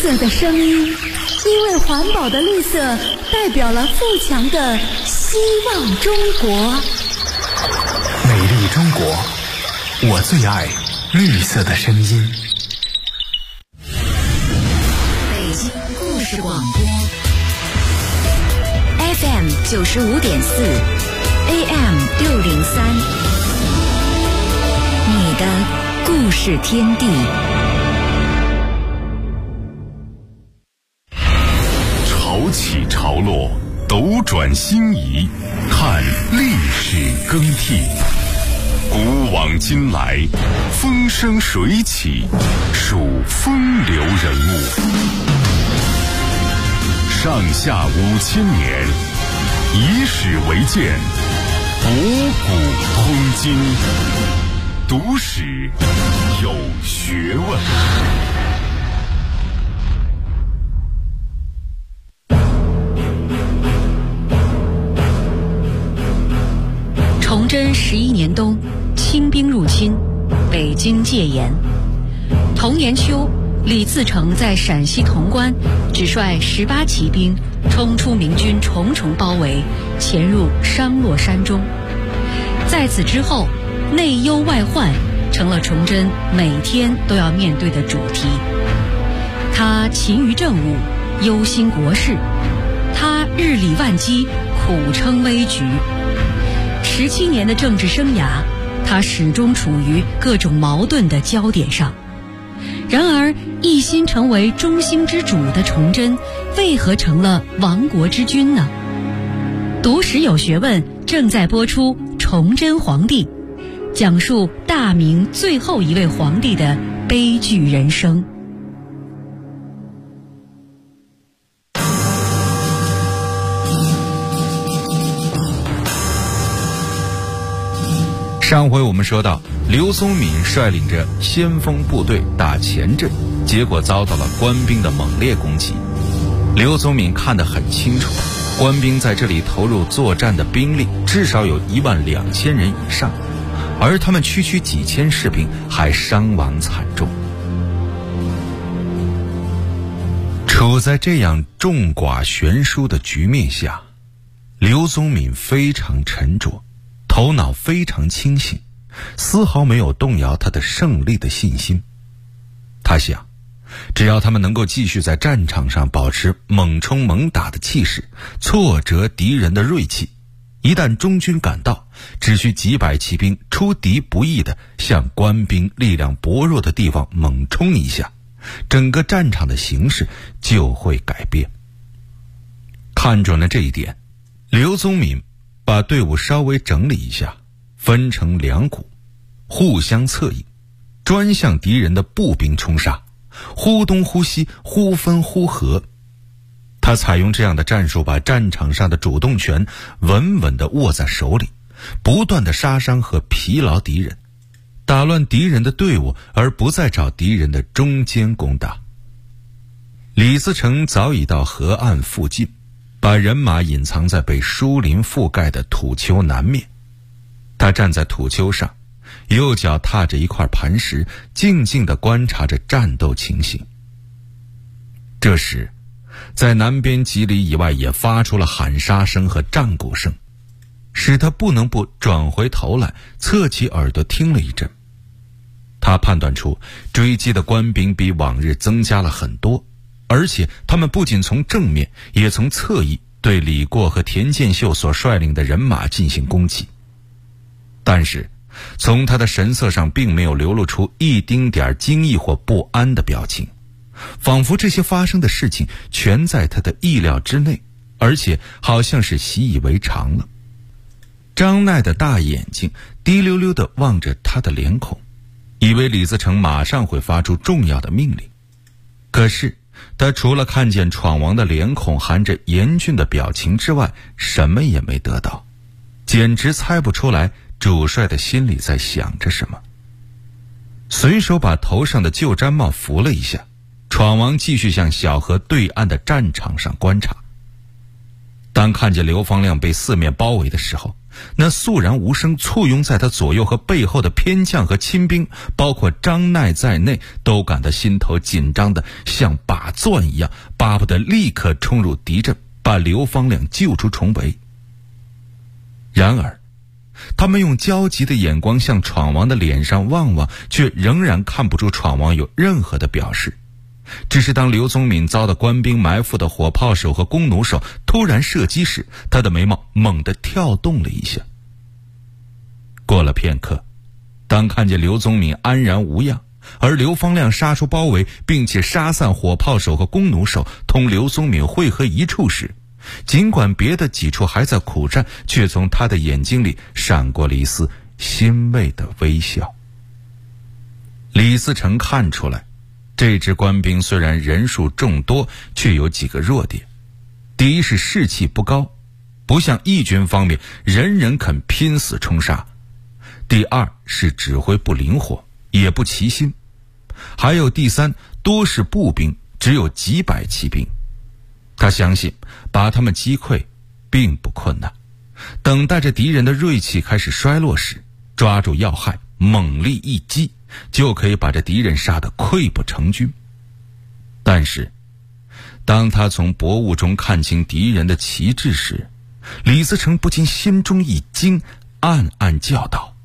色的声音，因为环保的绿色代表了富强的希望中国。 美丽中国，我最爱绿色的声音。 北京故事广播 FM 95.4 AM 603，你的故事天地。 潮起潮落，斗转星移，看历史更替。古往今来，风生水起，数风流人物。上下5000年，以史为鉴，博古通今，读史有学问。 崇祯11年冬，清兵入侵，北京戒严。同年秋，李自成在陕西潼关只率18骑兵冲出明军重重包围，潜入商洛山中。在此之后，内忧外患成了崇祯每天都要面对的主题。他勤于政务，忧心国事；他日理万机，苦撑危局。17年的政治生涯，他始终处于各种矛盾的焦点上。然而，一心成为中兴之主的崇祯，为何成了亡国之君呢？读史有学问正在播出《崇祯皇帝》，讲述大明最后一位皇帝的悲剧人生。 上回我们说到，刘宗敏率领着先锋部队打前阵，结果遭到了官兵的猛烈攻击。刘宗敏看得很清楚，官兵在这里投入作战的兵力至少有12000人以上，而他们区区几千士兵还伤亡惨重。处在这样众寡悬殊的局面下，刘宗敏非常沉着，头脑非常清醒，丝毫没有动摇他的胜利的信心。他想，只要他们能够继续在战场上保持猛冲猛打的气势，挫折敌人的锐气，一旦中军赶到，只需几百骑兵出敌不意地向官兵力量薄弱的地方猛冲一下，整个战场的形势就会改变。看准了这一点，刘宗敏把队伍稍微整理一下，分成2股，互相策应，专向敌人的步兵冲杀，忽东忽西，忽分忽合。他采用这样的战术，把战场上的主动权稳稳地握在手里，不断地杀伤和疲劳敌人，打乱敌人的队伍，而不再找敌人的中间攻打。李自成早已到河岸附近，把人马隐藏在被疏林覆盖的土丘南面。他站在土丘上，右脚踏着一块磐石，静静地观察着战斗情形。这时，在南边几里以外也发出了喊杀声和战鼓声，使他不能不转回头来，侧起耳朵听了一阵。他判断出追击的官兵比往日增加了很多，而且他们不仅从正面，也从侧翼对李过和田建秀所率领的人马进行攻击。但是从他的神色上并没有流露出一丁点惊异或不安的表情，仿佛这些发生的事情全在他的意料之内，而且好像是习以为常了。张奈的大眼睛滴溜溜地望着他的脸孔，以为李自成马上会发出重要的命令。可是他除了看见闯王的脸孔含着严峻的表情之外，什么也没得到，简直猜不出来主帅的心里在想着什么。随手把头上的旧毡帽扶了一下，闯王继续向小河对岸的战场上观察。当看见刘方亮被四面包围的时候， 那肃然无声簇拥在他左右和背后的偏将和亲兵，包括张鼐在内，都感到心头紧张的像把钻一样，巴不得立刻冲入敌阵，把刘方亮救出重围。然而他们用焦急的眼光向闯王的脸上望望，却仍然看不出闯王有任何的表示。只是当刘宗敏遭到官兵埋伏的火炮手和弓弩手突然射击时，他的眉毛猛地跳动了一下。过了片刻，当看见刘宗敏安然无恙，而刘方亮杀出包围，并且杀散火炮手和弓弩手，同刘宗敏汇合一处时，尽管别的几处还在苦战，却从他的眼睛里闪过了一丝欣慰的微笑。李自成看出来，这支官兵虽然人数众多，却有几个弱点。第一是士气不高，不像义军方面人人肯拼死冲杀。第二是指挥不灵活，也不齐心。还有第三，多是步兵，只有几百骑兵。他相信把他们击溃并不困难，等待着敌人的锐气开始衰落时，抓住要害，猛力一击，就可以把这敌人杀得溃不成军。但是当他从薄雾中看清敌人的旗帜时，李自成不禁心中一惊，暗暗叫道：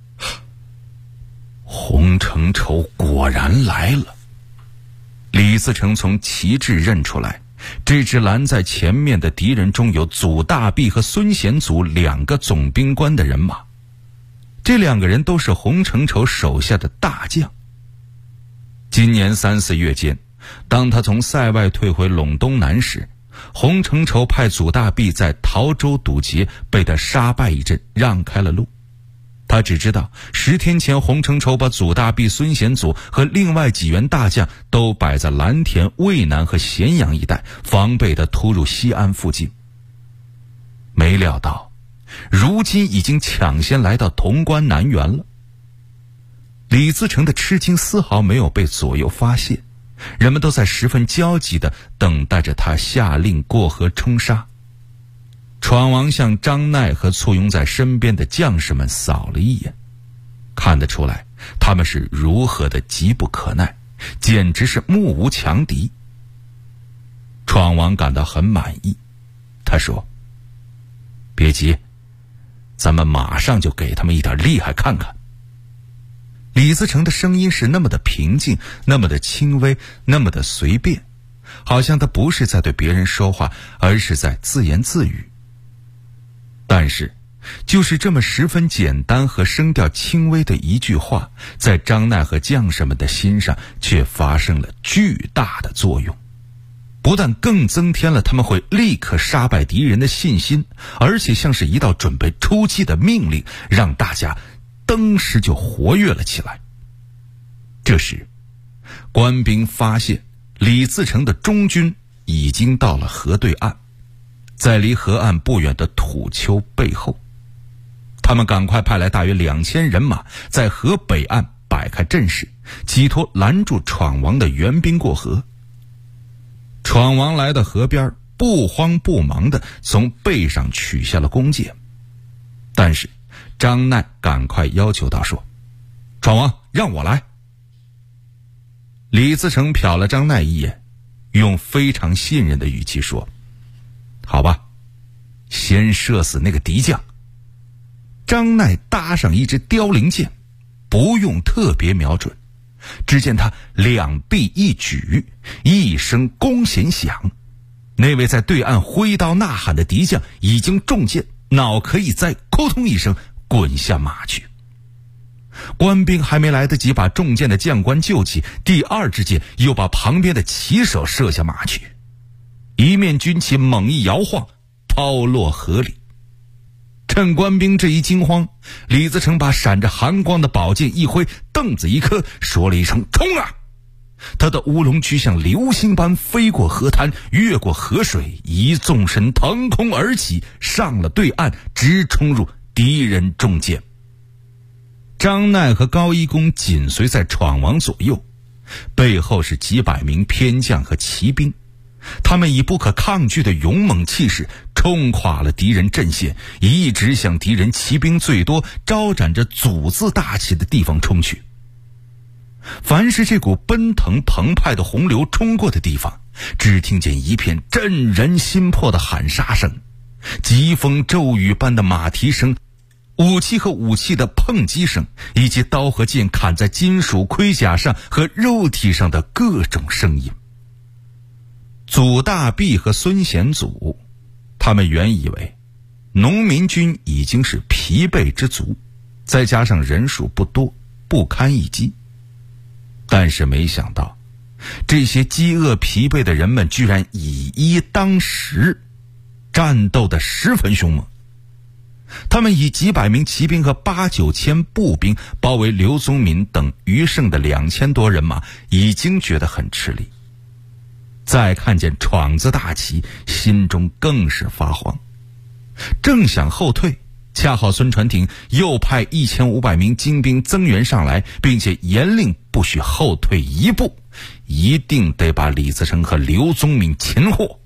洪承畴果然来了。李自成从旗帜认出来，这支拦在前面的敌人中有祖大弼和孙显祖2个总兵官的人马，这2个人都是洪承畴手下的大将。今年3、4月间，当他从塞外退回陇东南时，洪承畴派祖大弼在陶州堵截，被他杀败一阵，让开了路。他只知道10天前洪承畴把祖大弼、孙显祖和另外几员大将都摆在蓝田、渭南和咸阳一带，防备他突入西安附近。没料到如今已经抢先来到潼关南原了。李自成的吃惊丝毫没有被左右发现，人们都在十分焦急地等待着他下令过河冲杀。闯王向张鼐和簇拥在身边的将士们扫了一眼，看得出来他们是如何的急不可耐，简直是目无强敌。闯王感到很满意，他说：别急，咱们马上就给他们一点厉害看看。李自成的声音是那么的平静，那么的轻微，那么的随便，好像他不是在对别人说话，而是在自言自语。但是就是这么十分简单和声调轻微的一句话，在张鼐和将士们的心上却发生了巨大的作用，不但更增添了他们会立刻杀败敌人的信心，而且像是一道准备出击的命令，让大家登时就活跃了起来。这时官兵发现李自成的中军已经到了河对岸，在离河岸不远的土丘背后，他们赶快派来大约2000人马，在河北岸摆开阵势，企图拦住闯王的援兵过河。闯王来到河边，不慌不忙地从背上取下了弓箭，但是张鼐赶快要求道说：闯王，让我来。李自成瞟了张鼐一眼，用非常信任的语气说：好吧，先射死那个敌将。张鼐搭上一支凋零箭，不用特别瞄准，只见他两臂一举，一声弓弦响，那位在对岸挥刀呐喊的敌将已经中箭，脑壳一栽，扑通一声滚下马去。官兵还没来得及把中箭的将官救起，第二支箭又把旁边的骑手射下马去，一面军旗猛一摇晃，抛落河里。趁官兵这一惊慌，李自成把闪着寒光的宝剑一挥，凳子一磕，说了一声冲啊！他的乌龙驹像流星般飞过河滩，越过河水，一纵身腾空而起，上了对岸，直冲入敌人中箭。张鼐和高一公紧随在闯王左右，背后是几百名偏将和骑兵。 他们以不可抗拒的勇猛气势冲垮了敌人阵线，一直向敌人骑兵最多、招展着祖字大旗的地方冲去。凡是这股奔腾澎湃的洪流冲过的地方，只听见一片震人心魄的喊杀声，疾风骤雨般的马蹄声，武器和武器的碰击声，以及刀和剑砍在金属盔甲上和肉体上的各种声音。祖大弼和孙显祖，他们原以为农民军已经是疲惫之足，再加上人数不多，不堪一击。但是没想到，这些饥饿疲惫的人们居然以一当十，战斗得十分凶猛。他们以几百名骑兵和8、9千步兵包围刘宗敏等余剩的2000多人马，已经觉得很吃力。再看见闯子大旗，心中更是发慌。正想后退，恰好孙传庭又派1500名精兵增援上来，并且严令不许后退一步，一定得把李自成和刘宗敏擒获。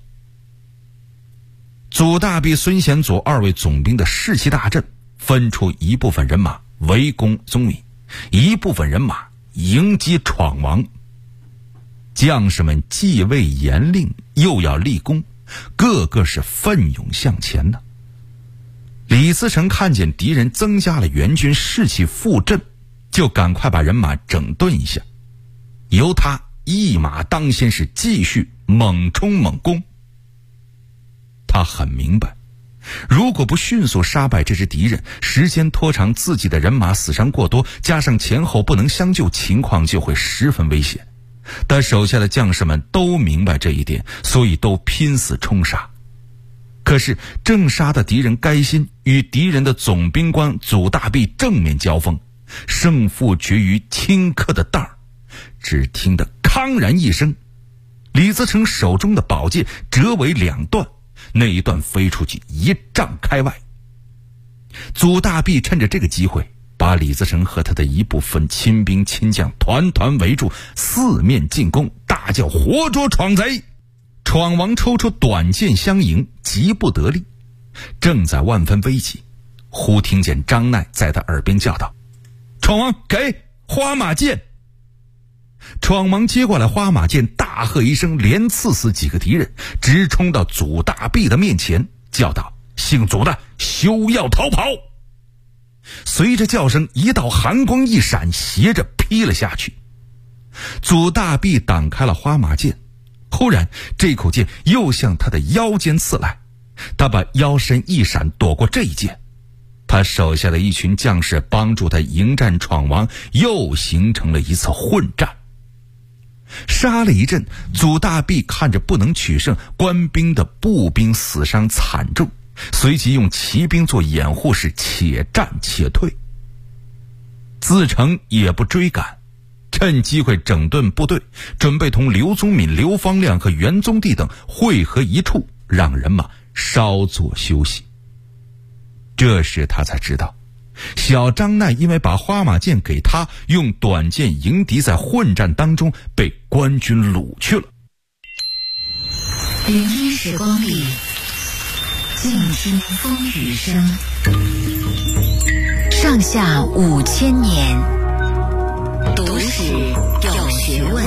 祖大弼、孙显祖2位总兵的士气大振，分出一部分人马围攻宗敏，一部分人马迎击闯王。将士们既未严令，又要立功，个个是奋勇向前呢。李自成看见敌人增加了援军，士气复振，就赶快把人马整顿一下，由他一马当先，是继续猛冲猛攻。他很明白，如果不迅速杀败这支敌人，时间拖长，自己的人马死伤过多，加上前后不能相救，情况就会十分危险。但手下的将士们都明白这一点，所以都拼死冲杀。可是正杀的敌人该心与敌人的总兵官祖大弼正面交锋，胜负决于顷刻的当儿。只听得铿然一声，李自成手中的宝剑折为2段，那一段飞出去1丈开外。祖大弼趁着这个机会，把李自成和他的一部分亲兵亲将团团围住，四面进攻，大叫活捉闯贼。闯王抽出短剑相迎，急不得力，正在万分危急，忽听见张鼐在他耳边叫道：闯王，给花马剑。闯王接过来花马剑，大喝一声，连刺死几个敌人，直冲到祖大弼的面前，叫道：姓祖的，休要逃跑。随着叫声，一道寒光一闪，斜着劈了下去。祖大弼挡开了花马剑，忽然这口剑又向他的腰间刺来，他把腰身一闪，躲过这一剑。他手下的一群将士帮助他迎战闯王，又形成了一次混战。杀了一阵，祖大弼看着不能取胜，官兵的步兵死伤惨重，随即用骑兵做掩护，是且战且退。自成也不追赶，趁机会整顿部队，准备同刘宗敏、刘方亮和袁宗帝等会合一处，让人马稍作休息。这时他才知道，小张鼐因为把花马剑给他，用短剑迎敌，在混战当中被官军掳去了。 云烟时光里，静听风雨声，上下5000年，读史有学问。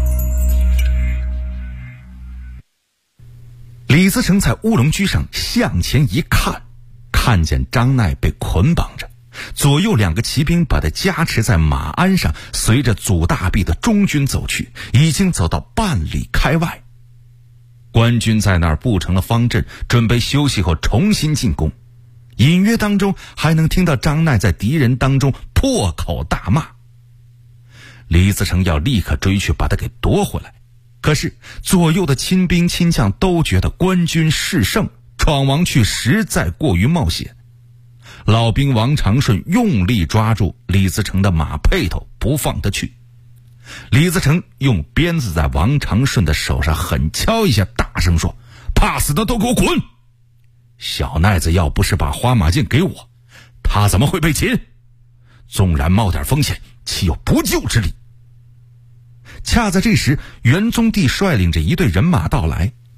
李自成在乌龙居上向前一看，看见张鼐被捆绑着，左右2个骑兵把他夹持在马鞍上，随着祖大弼的中军走去，已经走到半里开外。官军在那儿布成了方阵，准备休息后重新进攻。隐约当中还能听到张鼐在敌人当中破口大骂。李自成要立刻追去把他给夺回来，可是左右的亲兵亲将都觉得官军势胜，闯王去实在过于冒险。老兵王长顺用力抓住李自成的马辔头，不放他去。李自成用鞭子在王长顺的手上狠敲一下，大声说：怕死的都给我滚！小鼐子要不是把花马剑给我，他怎么会被擒？纵然冒点风险，岂有不救之理？恰在这时，元宗帝率领着一队人马到来，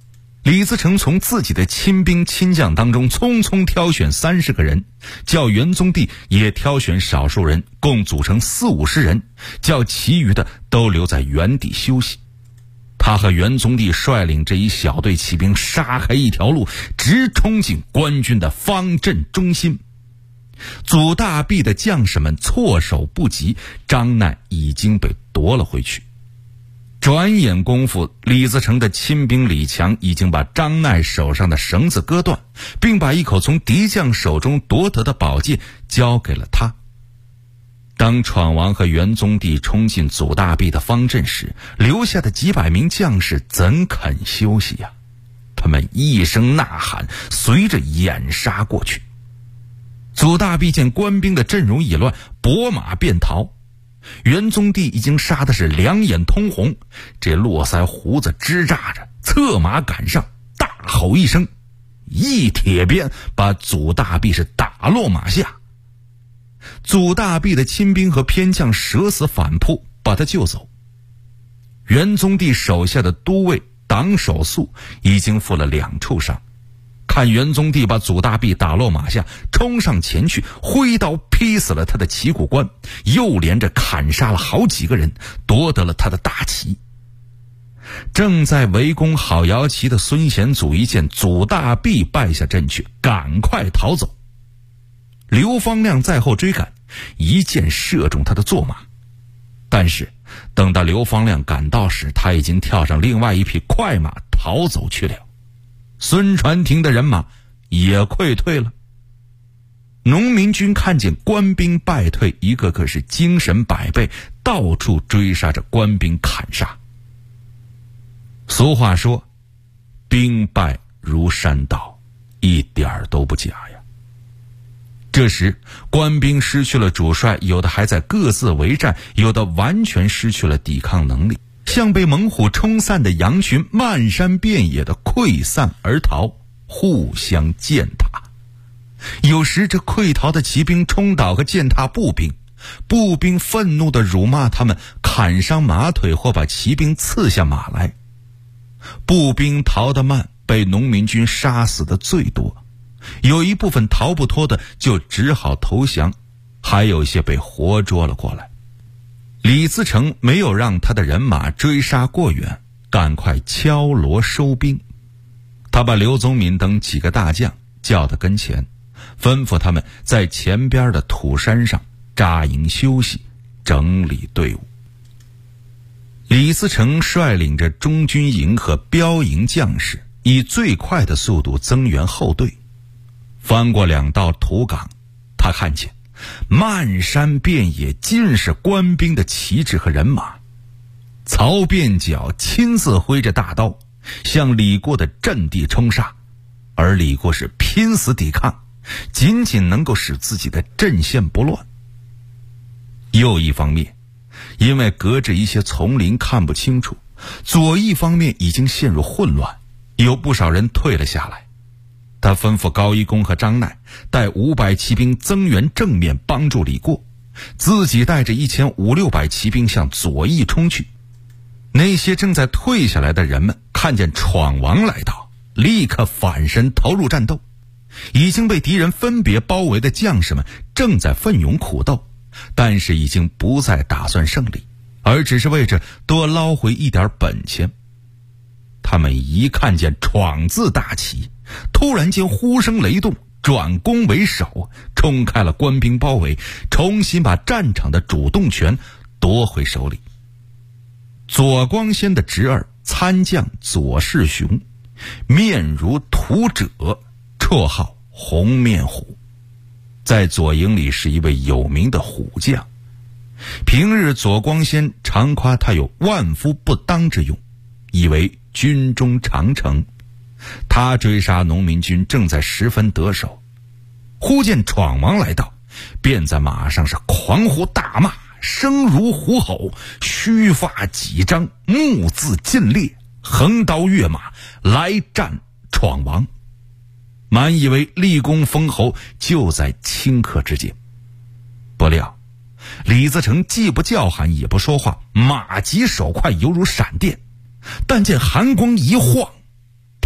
李自成从自己的亲兵亲将当中匆匆挑选30个人，叫元宗帝也挑选少数人，共组成40-50人，叫其余的都留在原地休息。他和元宗帝率领这一小队骑兵杀开一条路，直冲进官军的方阵中心。祖大弼的将士们措手不及，张鼐已经被夺了回去。转眼功夫，李自成的亲兵李强已经把张鼐手上的绳子割断，并把一口从敌将手中夺得的宝剑交给了他。当闯王和元宗帝冲进祖大弼的方阵时，留下的几百名将士怎肯休息呀？他们一声呐喊，随着掩杀过去。祖大弼见官兵的阵容已乱，拨马便逃。元宗帝已经杀的是两眼通红，这络腮胡子支扎着，策马赶上，大吼一声，一铁鞭把祖大弼是打落马下。祖大弼的亲兵和偏将舍死反扑，把他救走。元宗帝手下的都尉党守肃已经负了2处伤，看元宗帝把祖大弼打落马下，冲上前去，挥刀劈死了他的旗鼓官，又连着砍杀了好几个人，夺得了他的大旗。正在围攻好摇旗的孙显祖一见祖大弼败下阵去，赶快逃走。刘方亮在后追赶，一箭射中他的坐马，但是等到刘方亮赶到时，他已经跳上另外一匹快马逃走去了。孙传庭的人马也溃退了。农民军看见官兵败退，一个个是精神百倍，到处追杀着官兵砍杀。俗话说，兵败如山倒，一点儿都不假呀。这时官兵失去了主帅，有的还在各自为战，有的完全失去了抵抗能力，像被猛虎冲散的羊群，漫山遍野的溃散而逃，互相践踏。有时这溃逃的骑兵冲倒和践踏步兵，步兵愤怒地辱骂他们，砍伤马腿或把骑兵刺下马来。步兵逃得慢，被农民军杀死的最多，有一部分逃不脱的就只好投降，还有一些被活捉了过来。李自成没有让他的人马追杀过远，赶快敲锣收兵。他把刘宗敏等几个大将叫到跟前，吩咐他们在前边的土山上扎营休息，整理队伍。李自成率领着中军营和标营将士，以最快的速度增援后队。翻过2道土岗，他看见漫山遍野尽是官兵的旗帜和人马。曹变角亲自挥着大刀向李过的阵地冲杀，而李过是拼死抵抗，仅仅能够使自己的阵线不乱。又一方面，因为隔着一些丛林看不清楚，左翼方面已经陷入混乱，有不少人退了下来。他吩咐高一公和张鼐带500骑兵增援正面帮助李过，自己带着1500-600骑兵向左翼冲去。那些正在退下来的人们看见闯王来到，立刻反身投入战斗。已经被敌人分别包围的将士们正在奋勇苦斗，但是已经不再打算胜利，而只是为着多捞回一点本钱。他们一看见闯字大旗，突然间呼声雷动，转攻为守，冲开了官兵包围，重新把战场的主动权夺回手里。左光先的侄儿参将左世雄，面如屠者，绰号红面虎，在左营里是一位有名的虎将。平日左光先常夸他有万夫不当之勇，以为军中长城。他追杀农民军正在十分得手，忽见闯王来到，便在马上是狂呼大骂，声如虎吼，须发几张，目眦尽裂，横刀跃马来战闯王。满以为立功封侯就在顷刻之间，不料李自成既不叫喊也不说话，马疾手快犹如闪电，但见寒光一晃，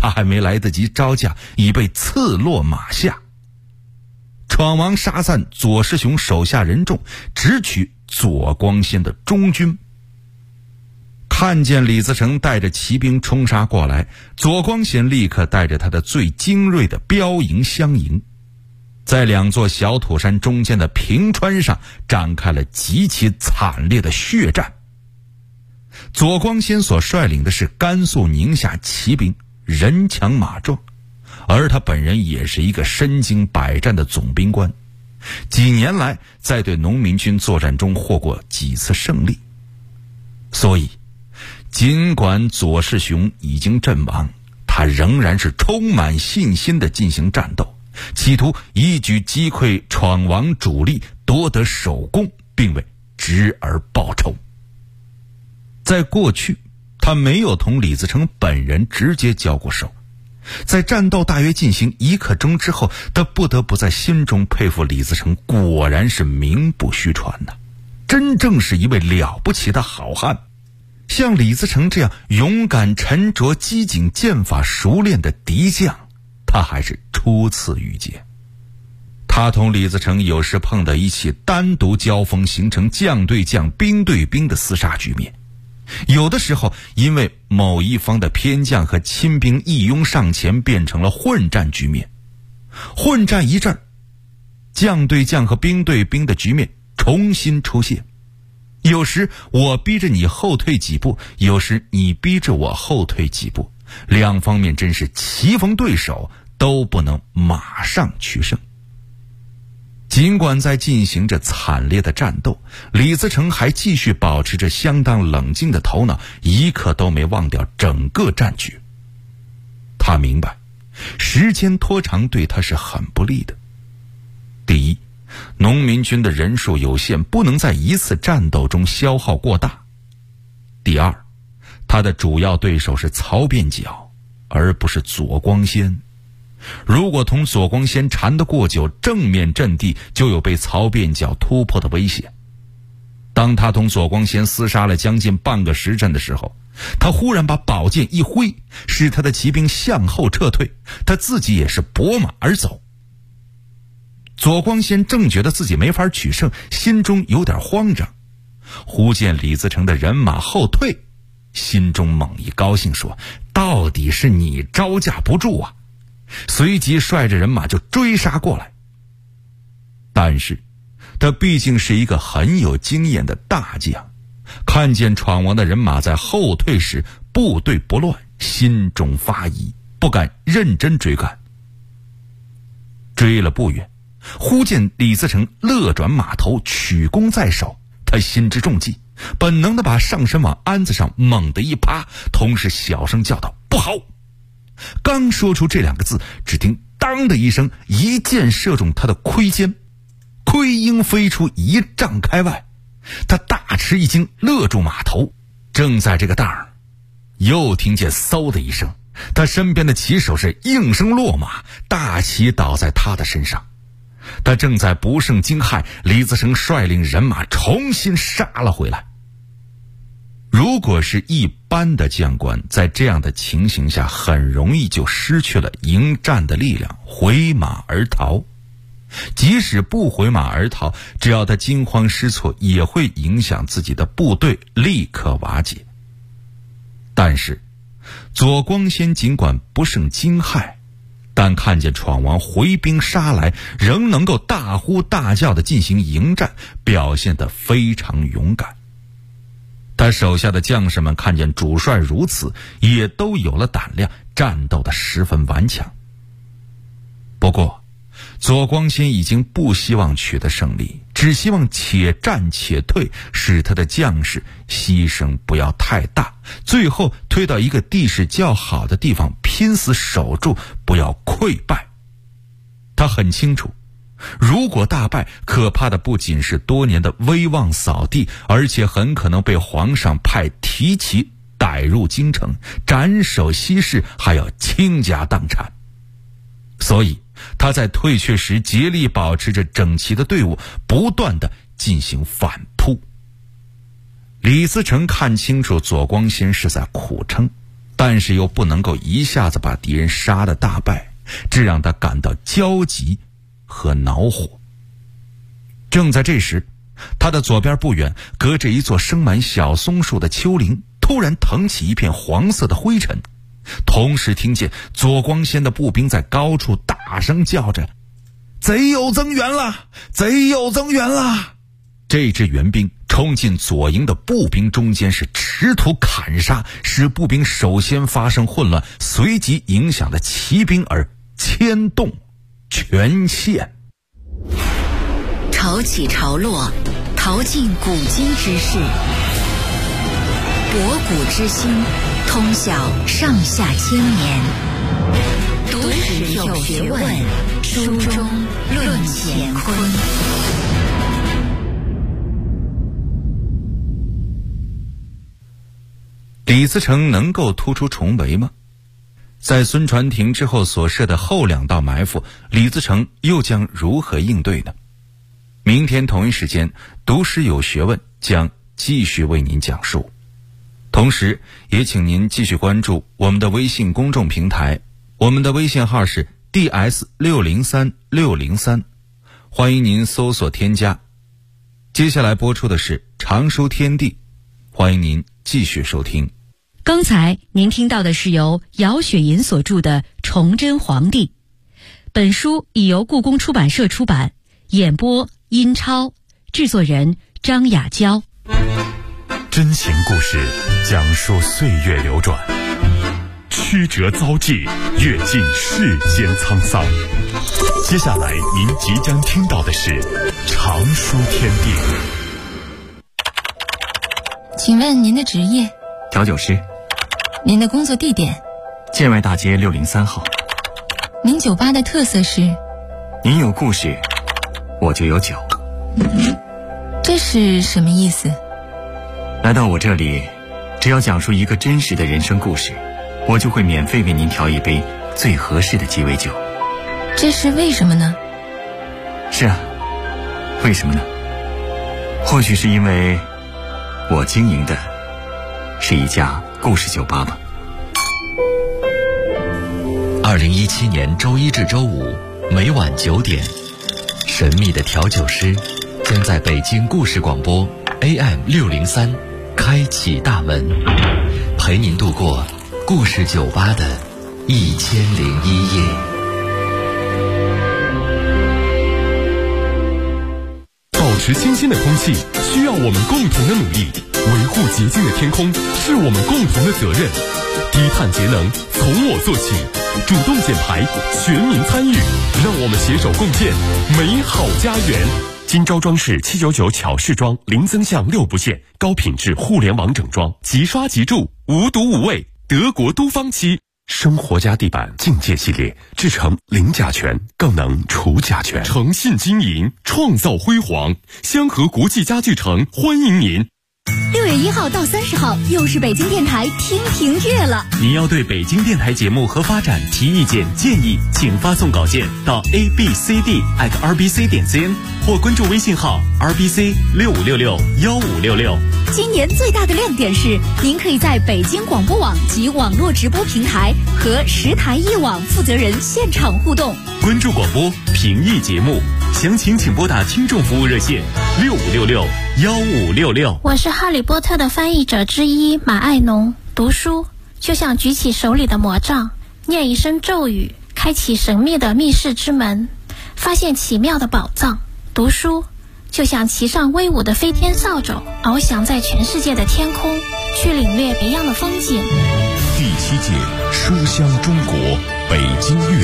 他还没来得及招架，已被刺落马下。闯王杀散左师雄手下人众，直取左光仙的中军。看见李自成带着骑兵冲杀过来，左光仙立刻带着他的最精锐的标营相迎，在两座小土山中间的平川上展开了极其惨烈的血战。左光仙所率领的是甘肃宁夏骑兵，人强马壮，而他本人也是一个身经百战的总兵官，几年来在对农民军作战中获过几次胜利。所以尽管左世雄已经阵亡，他仍然是充满信心地进行战斗，企图一举击溃闯王主力，夺得首功，并为侄儿报仇。在过去，他没有同李自成本人直接交过手，在战斗大约进行1刻钟之后，他不得不在心中佩服李自成果然是名不虚传呐，真正是一位了不起的好汉。像李自成这样勇敢沉着、机警、剑法熟练的敌将，他还是初次遇见。他同李自成有时碰到一起，单独交锋形成将对将、兵对兵的厮杀局面，有的时候因为某一方的偏将和亲兵一拥上前，变成了混战局面。混战一阵，将对将和兵对兵的局面重新出现，有时我逼着你后退几步，有时你逼着我后退几步，两方面真是棋逢对手，都不能马上取胜。尽管在进行着惨烈的战斗，李自成还继续保持着相当冷静的头脑，一刻都没忘掉整个战局。他明白时间拖长对他是很不利的。第一，农民军的人数有限，不能在一次战斗中消耗过大。第二，他的主要对手是曹变角，而不是左光仙。如果同左光仙缠得过久，正面阵地就有被曹变角突破的危险。当他同左光仙厮杀了将近半个时辰的时候，他忽然把宝剑一挥，使他的骑兵向后撤退，他自己也是拨马而走。左光仙正觉得自己没法取胜，心中有点慌张，忽见李自成的人马后退，心中猛一高兴，说：到底是你招架不住啊！随即率着人马就追杀过来。但是他毕竟是一个很有经验的大将，看见闯王的人马在后退时部队不乱，心中发疑，不敢认真追赶。追了不远，忽见李自成勒转马头，曲弓在手，他心知中计，本能地把上身往鞍子上猛地一趴，同时小声叫道：不好！刚说出这两个字，只听当的一声，一箭射中他的盔肩，盔缨飞出1丈开外。他大吃一惊，勒住马头。正在这个当儿，又听见嗖的一声，他身边的骑手是应声落马，大旗倒在他的身上。他正在不胜惊骇，李自成率领人马重新杀了回来。如果是一般的将官，在这样的情形下很容易就失去了迎战的力量，回马而逃。即使不回马而逃，只要他惊慌失措，也会影响自己的部队立刻瓦解。但是左光仙尽管不胜惊骇，但看见闯王回兵杀来，仍能够大呼大叫地进行迎战，表现得非常勇敢。他手下的将士们看见主帅如此，也都有了胆量，战斗得十分顽强。不过左光仙已经不希望取得胜利，只希望且战且退，使他的将士牺牲不要太大，最后推到一个地势较好的地方，拼死守住，不要溃败。他很清楚，如果大败，可怕的不仅是多年的威望扫地，而且很可能被皇上派提旗逮入京城，斩首息事，还要倾家荡产。所以他在退却时竭力保持着整齐的队伍，不断地进行反扑。李自成看清楚左光仙是在苦撑， 但是又不能够一下子把敌人杀得大败，这让他感到焦急和恼火。正在这时，他的左边不远，隔着一座生满小松树的丘陵，突然腾起一片黄色的灰尘，同时听见左光先的步兵在高处大声叫着：“贼又增援了！贼又增援了！”这支援兵冲进左营的步兵中间，是持土砍杀，使步兵首先发生混乱，随即影响了骑兵而牵动全线。 潮起潮落，淘尽古今之事，博古之心，通晓上下千年。读史有学问，书中论乾坤。 李自成能够突出重围吗？在孙传庭之后所设的后2道埋伏，李自成又将如何应对呢？明天同一时间，读史有学问将继续为您讲述。同时也请您继续关注我们的微信公众平台，我们的微信号是 DS603603，欢迎您搜索添加。接下来播出的是常书天地，欢迎您继续收听。 刚才您听到的是由姚雪银所著的《崇祯皇帝》，本书已由故宫出版社出版，演播殷超，制作人张雅娇。 真情故事讲述岁月流转，曲折遭际，阅尽世间沧桑。接下来您即将听到的是常书天地。 请问您的职业？ 调酒师。 您的工作地点？ 建外大街603号。 您酒吧的特色是？ 您有故事，我就有酒。 这是什么意思？ 来到我这里，只要讲述一个真实的人生故事，我就会免费为您调一杯最合适的鸡尾酒。 这是为什么呢？ 是啊，为什么呢？或许是因为我经营的是一家故事酒吧吧。 2017年周一至周五每晚9点，神秘的调酒师将在北京故事广播 AM603开启大门，陪您度过故事酒吧的1001夜。 保持清新的空气需要我们共同的努力，维护洁净的天空是我们共同的责任。低碳节能从我做起，主动减排，全民参与，让我们携手共建美好家园。金招装饰799巧饰装，零增项6不限，高品质互联网整装，即刷即住，无毒无味，德国都芳漆。生活家地板境界系列制成零甲醛，更能除甲醛。诚信经营，创造辉煌。香河国际家具城欢迎您。 6月1号到30号，又是北京电台听评月了。 您要对北京电台节目和发展提意见建议，请发送稿件到 abcd@rbc.cn 或关注微信号 rbc65661566。 今年最大的亮点是，您可以在北京广播网及网络直播平台和10台一网负责人现场互动。 关注广播，评议节目，详情请拨打听众服务热线65661566。 我是哈利波特的翻译者之一马爱农。读书就像举起手里的魔杖，念一声咒语，开启神秘的密室之门，发现奇妙的宝藏。读书就像骑上威武的飞天扫帚，翱翔在全世界的天空，去领略别样的风景。 第7届书香中国北京乐